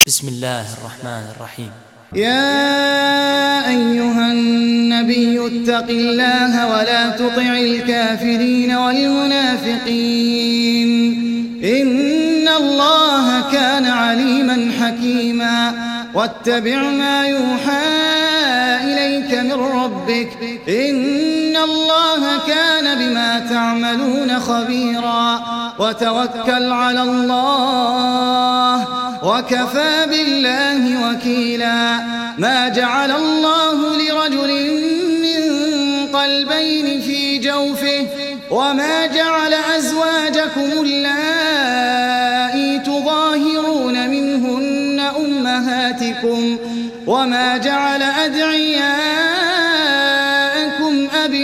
بسم الله الرحمن الرحيم. يا أيها النبي اتق الله ولا تطع الكافرين والمنافقين إن الله كان عليما حكيما واتبع ما يوحى إليك من ربك إن الله كان بما تعملون خبيرا وتوكل على الله وكفى بالله وكيلا. ما جعل الله لرجل من قلبين في جوفه وما جعل أزواجكم اللائي تظاهرون منهن أمهاتكم وما جعل أدعياءكم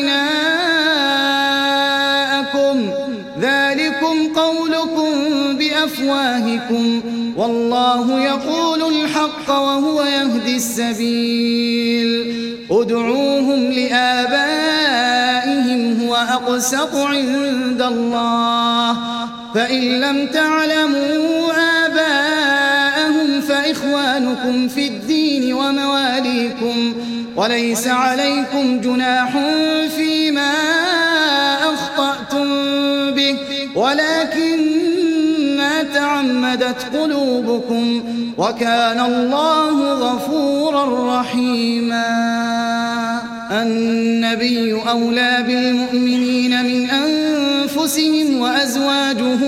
أبناءكم ذلكم قولكم بأفواهكم والله يقول الحق وهو يهدي السبيل. ادعوهم لآبائهم هو أقسط عند الله فإن لم تعلموا آباءهم فإخوانكم في الدين ومواليكم وليس عليكم جناح فيما أخطأتم به ولكن ما تعمدت قلوبكم وكان الله غفورا رحيما. النبي أولى بالمؤمنين من أنفسهم وأزواجه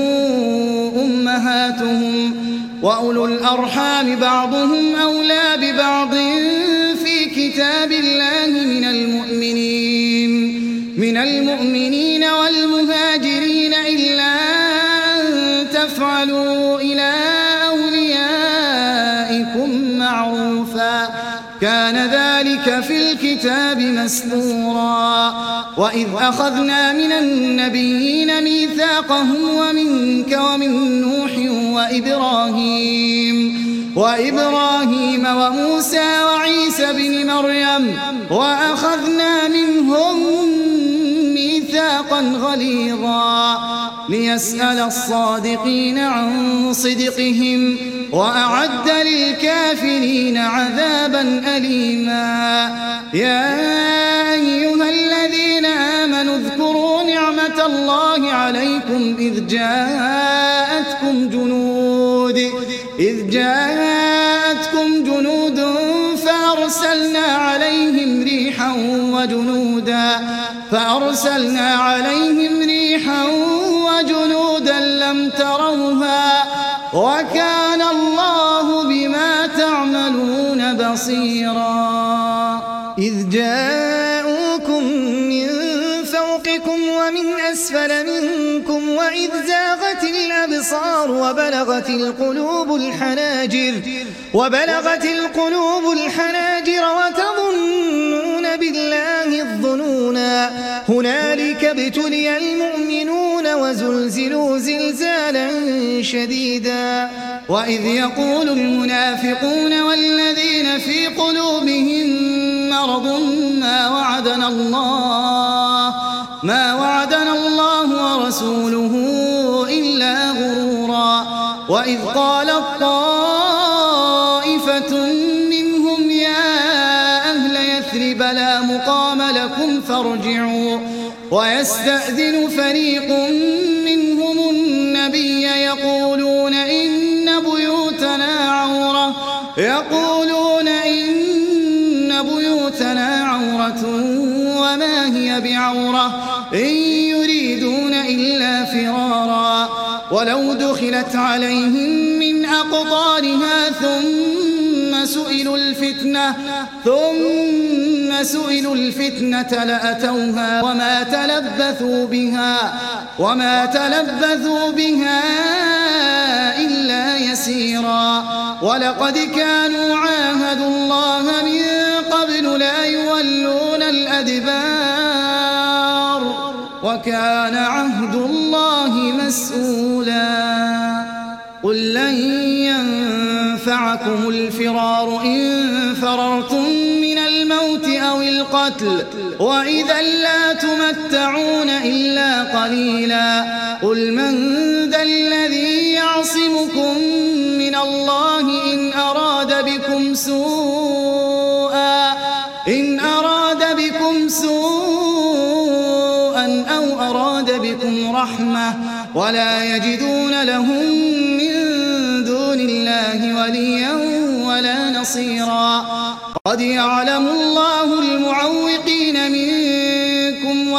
أمهاتهم وأولو الأرحام بعضهم أولى ببعض في كتاب الله من المؤمنين والمهاجرين إلا تفعلوا إلى أوليائكم معروفا كان ذلك في الكتاب مسطورا. وإذ أخذنا من النبيين ميثاقهم ومنك ومن نوح وإبراهيم وموسى وعيسى بن مريم وأخذنا منهم ميثاقا غليظا ليسأل الصادقين عن صدقهم وأعد للكافرين عذابا أليما. يا أيها الذين آمنوا اذكروا نعمة الله عليكم إذ جاءتكم جنود فأرسلنا عليهم ريحا وجنودا لم تروها وكان الله بما تعملون بصيرا. إذ جاءوكم من فوقكم ومن أسفل منكم وإذ زاغت الأبصار وبلغت القلوب الحناجر وتظنون بالله الظنونا هنالك ابتلي المؤمنون وزلزلوا زلزالا شديدا. وإذ يقول المنافقون والذين في قلوبهم مرض ما وعدنا الله ورسوله إلا غرورا. وإذ قالت طائفة منهم يا أهل يثرب لا مقام لكم فارجعوا ويستأذن فريق منهم النبي يقولون إن بيوتنا عورة وما هي بعورة إن يريدون إلا فرارا. ولو دخلت عليهم من أقطارها ثم سئلوا الفتنة لأتوها وما تلبثوا بها إلا يسيرا. ولقد كانوا عاهدوا الله من قبل لا يولون الأدبار وكان عهد الله مسؤولا. قل لن ينفعكم الفرار إن فررتم من الموت أو القتل وإذا لا تمتعون إلا قليلا. قل من ذا الذي يعصمكم من الله إن أراد بكم سوءا أو أراد بكم رحمة ولا يجدون لهم من دون الله وليا ولا نصيرا. قد يعلم الله المعوقين منكم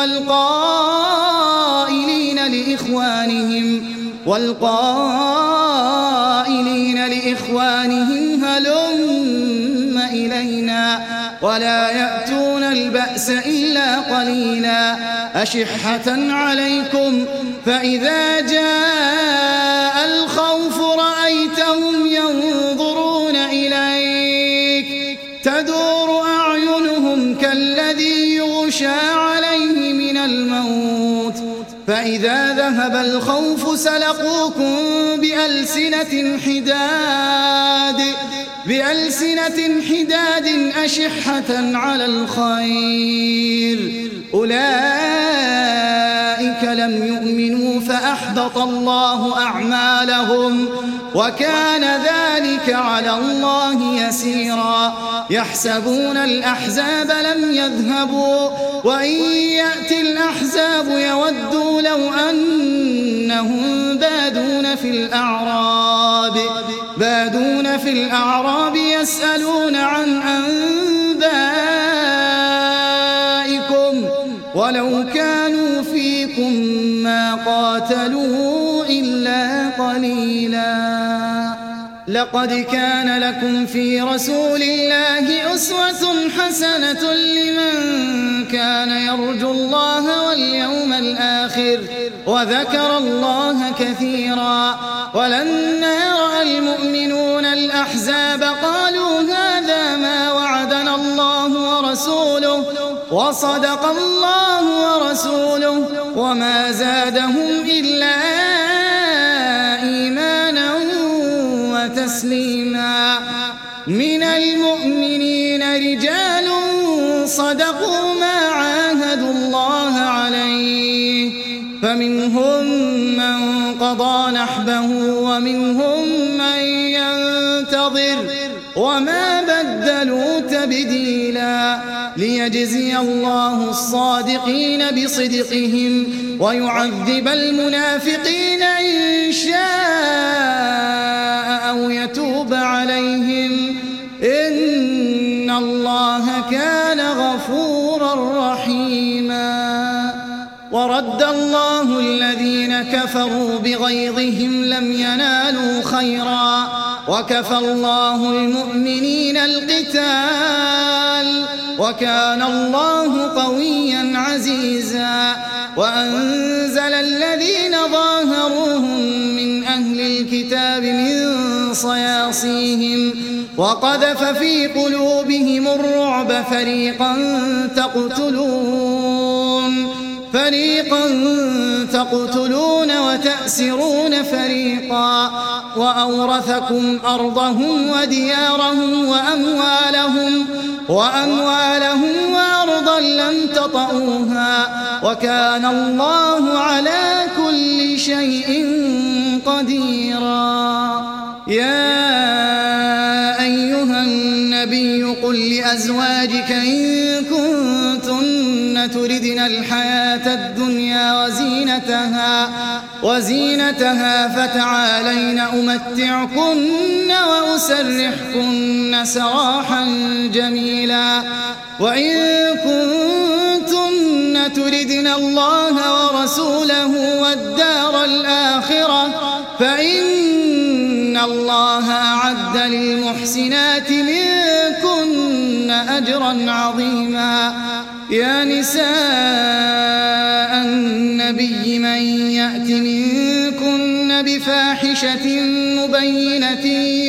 والقائلين لإخوانهم هلم إلينا ولا يأتون البأس إلا قليلا أشحة عليكم فإذا جاء الخوف رأيتهم ينظرون إليك تدور أعينهم كالذي يغشى عليه من الموت فإذا ذهب الخوف سلقوكم بألسنة حداد أشحة على الخير أولئك لم يؤمنوا فأحبط الله أعمالهم وكان ذلك على الله يسيرا. يحسبون الأحزاب لم يذهبوا وإن يأتي الأحزاب يودوا لو أنهم بادون في الأعراب يسألون عن أنبائكم ولو كانوا فيكم ما قاتلوا إلا قليلا. لقد كان لكم في رسول الله أسوة حسنة لمن كان يرجو الله واليوم الآخر وذكر الله كثيرا. ولما رأى المؤمنون الأحزاب قالوا هذا ما وعدنا الله ورسوله وصدق الله ورسوله وما زادهم إلا إيمانا وتسليما. من المؤمنين رجال صدقوا ما عاهدوا الله عليه فمنهم من قضى نحبه ومنهم من ينتظر وما بدلوا تبديلا. ليجزي الله الصادقين بصدقهم ويعذب المنافقين إن شاء أو يتوب عليهم إن الله كان غفورا رحيما. ورد الله الذين كفروا بغيظهم لم ينالوا خيرا وكفى الله المؤمنين القتال وكان الله قويا عزيزا. وأنزل الذين ظاهروهم من أهل الكتاب من صياصيهم وقذف في قلوبهم الرعب فريقا تقتلون وتأسرون فريقا وأورثكم أرضهم وديارهم وأموالهم وأرضا لم تطئوها وكان الله على كل شيء قديرا. يا أيها النبي قل لأزواجك إن كنتن تردن الحياة الدنيا وزينتها فتعالين أمتعكن وأسرحكن سراحا جميلا. وإن كنتن تردن الله ورسوله والدار الآخرة فإن الله أعد للمحسنات منكن أجرا عظيما. يا نساء النبي من يأت منكن بفاحشة مبينة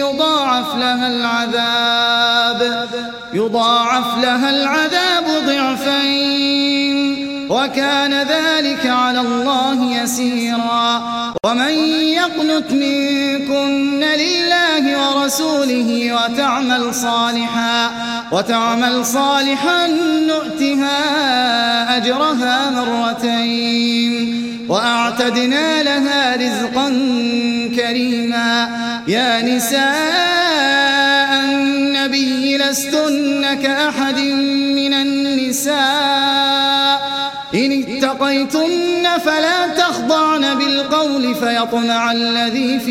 يضاعف لها العذاب ضعفين وكان ذلك على الله يسيرا. ومن يقنت منكن لله ورسوله وتعمل صالحا نؤتها أجرها مرتين وأعتدنا لها رزقا كريما. يا نساء النبي لستن كأحد من النساء إن اتقيتن فلا تخضعن بالقول فيطمع الذي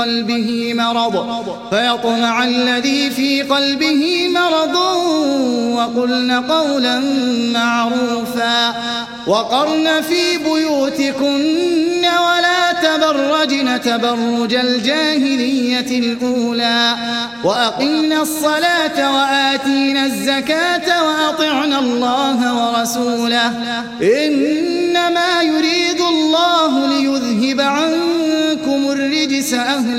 في قلبه مرض وقلن قولا معروفا وقرن في بيوتكن ولا تبرجن تبرج الجاهلية الأولى وأقمنا الصلاة وآتينا الزكاة وأطعنا الله ورسوله إنما يريد الله ليذهب عنكم الرجس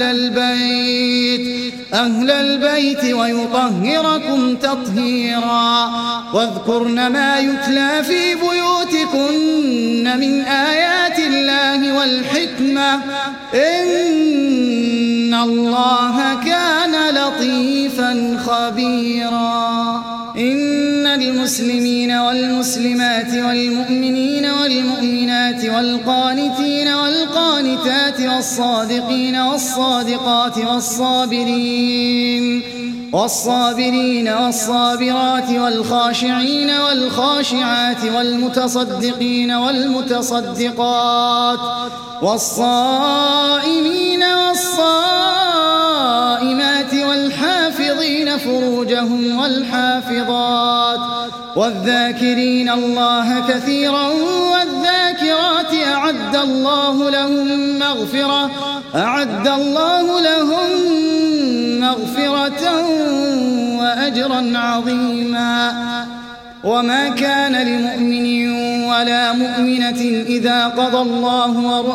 أهل البيت ويطهركم تطهيرا واذكرن ما يتلى في بيوتكن من آيات الله والحكمة إن الله كان لطيفا خبيرا إن المسلمين والمسلمات والمؤمنين والمؤمنات والقانتين والقانتات والصادقين والصادقات والصابرين والصابرات والخاشعين والخاشعات والمتصدقين والمتصدقات والصائمين والصائمات والحافظين فروجهم والحافظات والذاكرين الله كثيرا والذاكرات أعد الله لهم مغفرة وأجرا عظيما وما كان لمؤمن ولا مؤمنة إذا قضى الله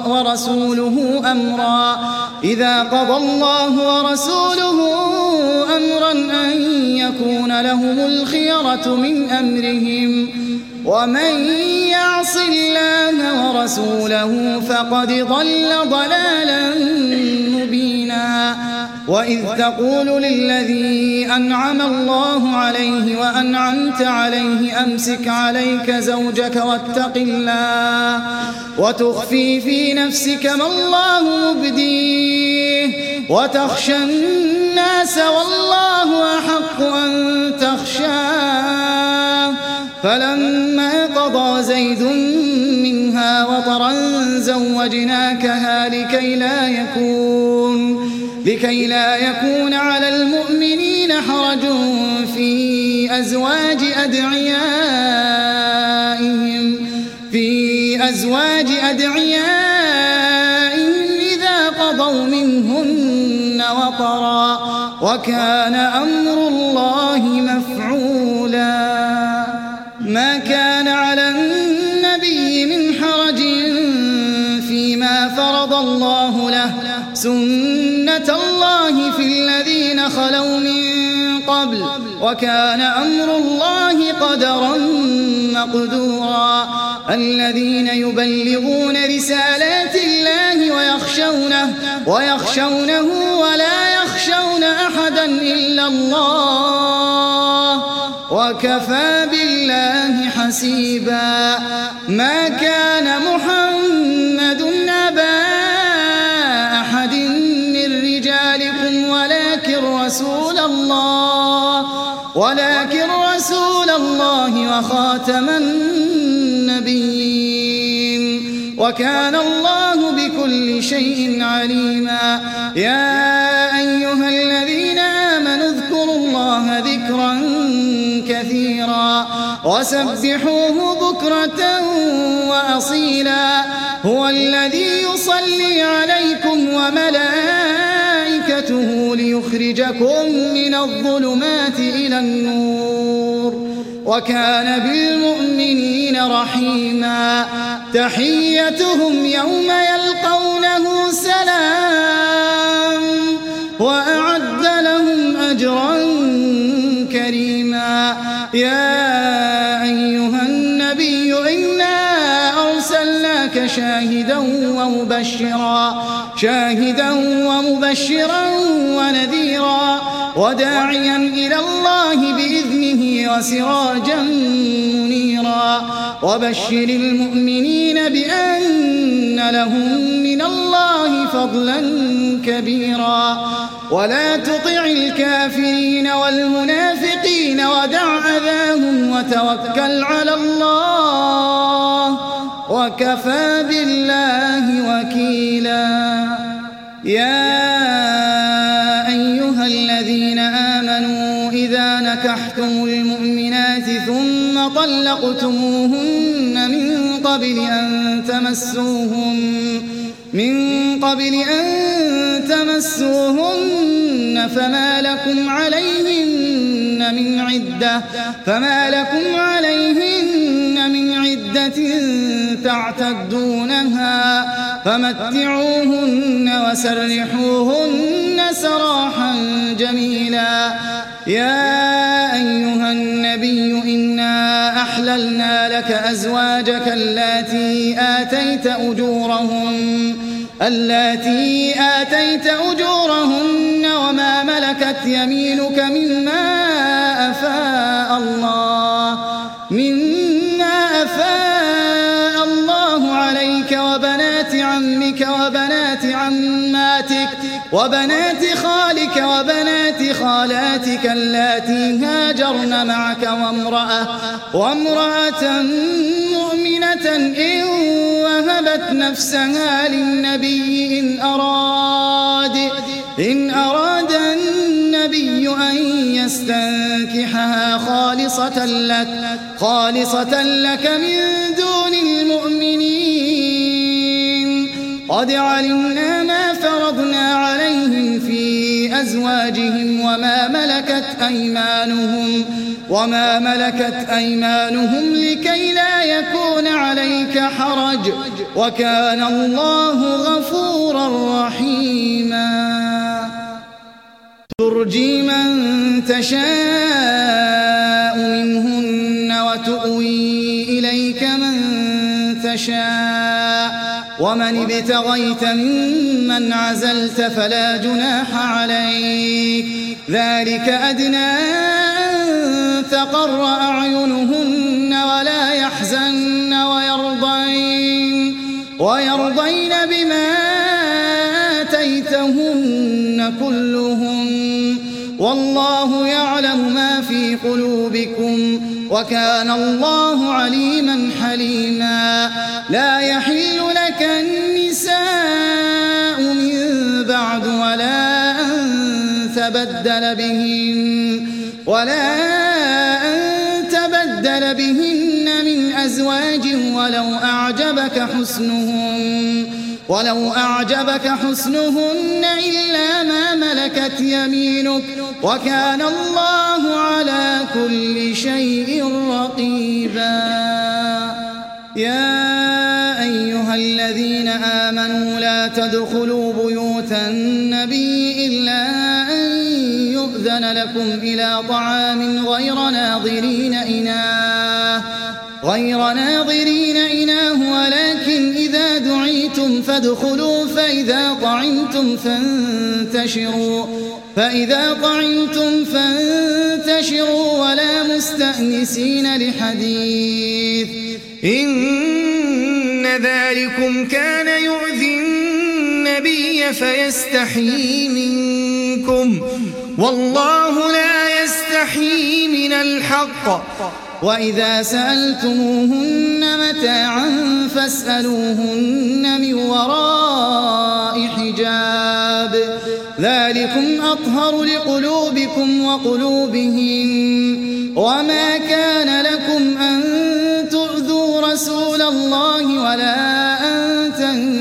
ورسوله أمرا أن يكون لهم الخيرة من أمرهم ومن يعص الله ورسوله فقد ضل ضلالا مبينا وإذ تقول للذي أنعم الله عليه وأنعمت عليه أمسك عليك زوجك واتق الله وتخفي في نفسك ما الله مبديه وتخشى الناس والله أحق أن تخشاه فلما قضى زيد منها وطرا زوجناكها لكي لا يكون على المؤمنين حرج في أزواج أدعيائهم إذا قضوا منهن وطرا وكان أمر الله مفعولا ما كان على النبي من حرج فيما فرض الله له سنة الله في الذين خلوا من قبل وكان أمر الله قدرا مقدورا الذين يبلغون رسالات الله ويخشونه ولا يخشون أحدا إلا الله وكفى بالله حسيبا ما كان محمد أبا أحد من رجالكم ولكن رسول الله وخاتم النبيين وكان الله بكل شيء عليما يا أيها الذين آمنوا اذكروا الله ذكرا كثيرا وسبحوه بكرة وأصيلا هو الذي يصلي عليكم وملائكته ليخرجكم من الظلمات إلى النور وكان بالمؤمنين رحيما تحيتهم يوم يلقونه سلام وأعد لهم أجرا كريما يا أيها النبي إنا أرسلناك شاهدا ومبشرا ونذيرا وداعيا إلى الله بإذنه وسراجا منيرا وبشر المؤمنين بأن لهم من الله فضلا كبيرا ولا تطع الكافرين والمنافقين الفاسقين ودع أذاهم وتوكل على الله وكفى بالله وكيلا. يا أيها الذين آمنوا إذا نكحتم المؤمنات ثم طلقتموهن من قبل أن تمسوهن فما لكم عليهن من عدة تعتدونها فمتعوهن وسرحوهن سراحا جميلا. يا أيها النبي إنا أحللنا لك أزواجك اللاتي آتيت أجورهن وما ملكت يمينك مما أفاء الله عليك وبنات عمك وبنات عماتك وبنات خالك وبنات خالاتك اللاتي هاجرن معك وامرأة مؤمنة إن وهبت نفسها للنبي إن أراد النبي أن يستنكحها خالصة لك من دون المؤمنين. قد علمنا ما فرضنا عليهم في أزواجهم وما ملكت أيمانهم لكي لا يكون عليك حرج وكان الله غفورا رحيما. ترجي من تشاء منهن وتؤوي إليك من تشاء ومن ابتغيت ممن عزلت فلا جناح عليك. ذلك أدنى أن تقر أعينهن ولا يحزن ويرضين بما آتيتهن كلهم والله يعلم ما في قلوبكم وكان الله عليما حليما. لا يحل لك النساء من بعد ولا أن تبدل بهن من أزواج ولو أعجبك حسنهن إلا ما ملكت يمينك وكان الله على كل شيء رقيبا. يا أيها الذين آمنوا لا تدخلوا بيوت النبي إلا أن يؤذن لكم إلى طعام غير ناظرين إناه ولكن إذا دعيتم فادخلوا فإذا طعمتم فانتشروا ولا مستأنسين لحديث إن ذلكم كان يؤذي النبي فيستحيي منكم والله لا يستحيي من الحق. وإذا سألتموهن متاعا فاسألوهن من وراء حجاب ذلكم أطهر لقلوبكم وقلوبهم. وما كان لكم أن تؤذوا رسول الله ولا أن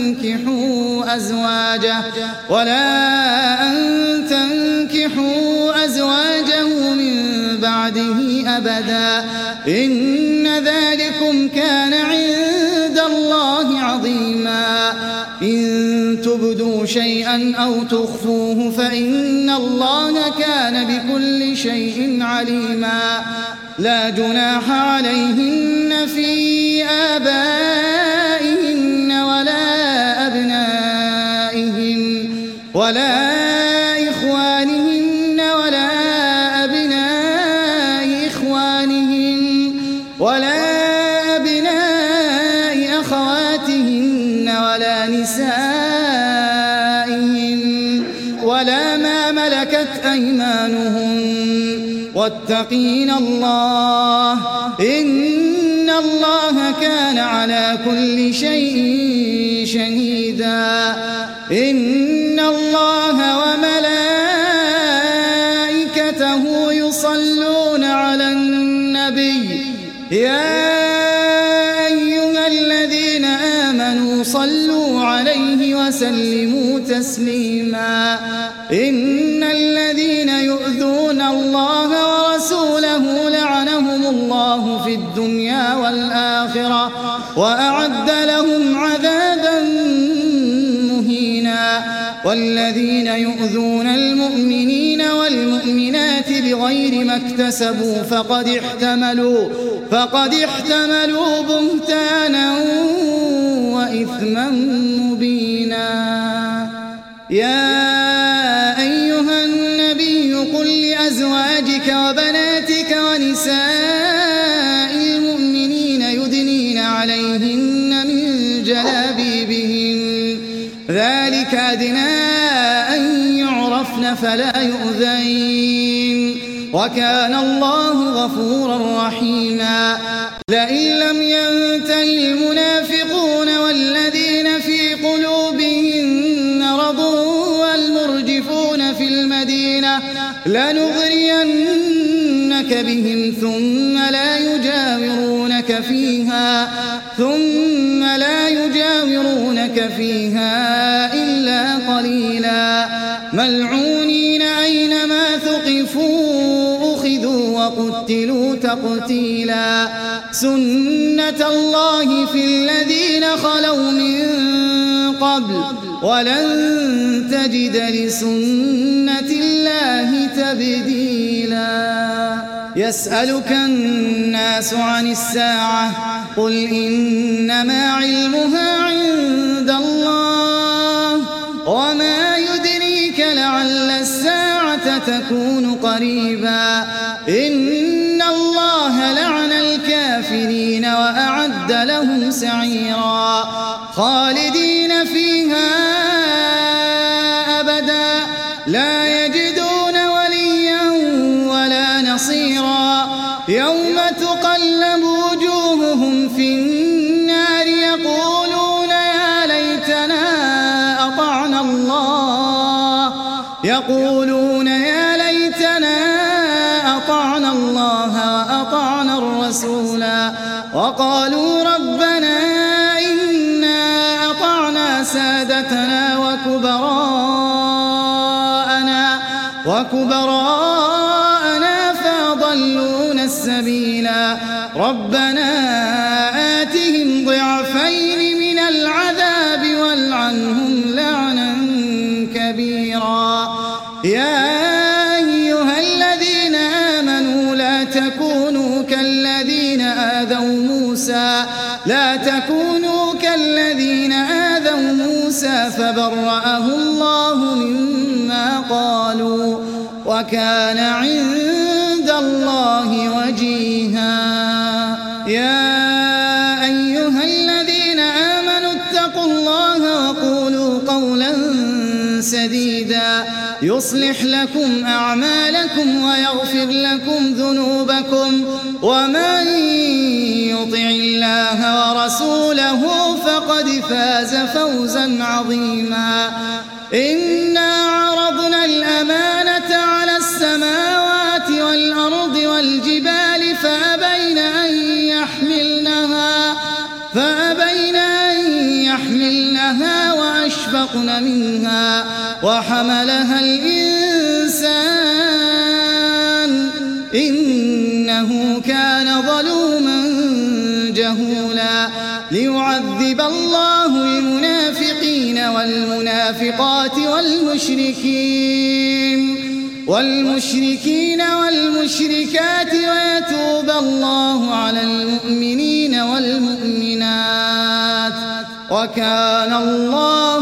تنكحوا أزواجه من بعده أبدا إن ذلكم كان عند الله عظيما. إن تبدوا شيئا أو تخفوه فإن الله كان بكل شيء عليما. لا جناح عليهن في آبائهن ولا أبنائهن ولا إخوانهن ولا أبناء إخوانهن ولا أبناء أخواتهن ولا نسائهن ولا ما ملكت أيمانهن واتقين الله إن الله كان على كل شيء شهيدا إن الله وملائكته يصلون على النبي يا أيها الذين آمنوا صلوا عليه وسلموا تسليما إن الذين يؤذون الله ورسوله لعنهم الله في الدنيا والآخرة وأعد لهم عذابا مهينا والذين يؤذون المؤمنين والمؤمنات بغير ما اكتسبوا فقد احتملوا بهتانا وإثما مبينا يا أيها النبي قل لأزواجك وبناتك ونساء المؤمنين يدنين عليهن من جلابيبهن ذلك أدنى أن يعرفن فلا يؤذين وكان الله غفورا رحيما لئن لم ينتهي المنافقون والذين في قلوبهم مرض والمرجفون في المدينة لنغرينك بهم ثم لا يجاورونك فيها إلا قليلا ملعونين أينما ثقفوا أخذوا وقتلوا تقتيلا سنة الله في الذين خلوا من قبل ولن تجد لسنة الله تبديلا يسألك الناس عن الساعة قل إنما علمها عند الله وما يدريك لعل الساعة تكون قريبا إن الله لعن الكافرين وأعد لهم سعيرا خالدين فيها أبدا لا يجدون وليا ولا نصيرا يوم تقلب وجوههم في النار يقولون يا ليتنا أطعنا الله وأطعنا الرسولا وقالوا ربنا إنا أطعنا سادتنا وكبراءنا فأضلونا السبيلا ربنا آتهم ضعفين من العذاب والعنهم لعنا كبيرا يا أيها الذين آمنوا لا تكونوا كالذين آذوا موسى فبرأه الله مما قالوا وكان عند الله وجيها يا أيها الذين آمنوا اتقوا الله وقولوا قولا سديدا يصلح لكم أعمالكم ويغفر لكم ذنوبكم ومن يطع الله ورسوله فقد فاز فوزا عظيما إنا عرضنا الأمانة على السماوات والأرض والجبال فأبين أن يحملنها وأشفقن منها وحملها الإنسان إنه كان ظلوما جهولا ليعذب الله المنافقين والمنافقات والمشركين والمشركات ويتوب الله على المؤمنين والمؤمنات وكان الله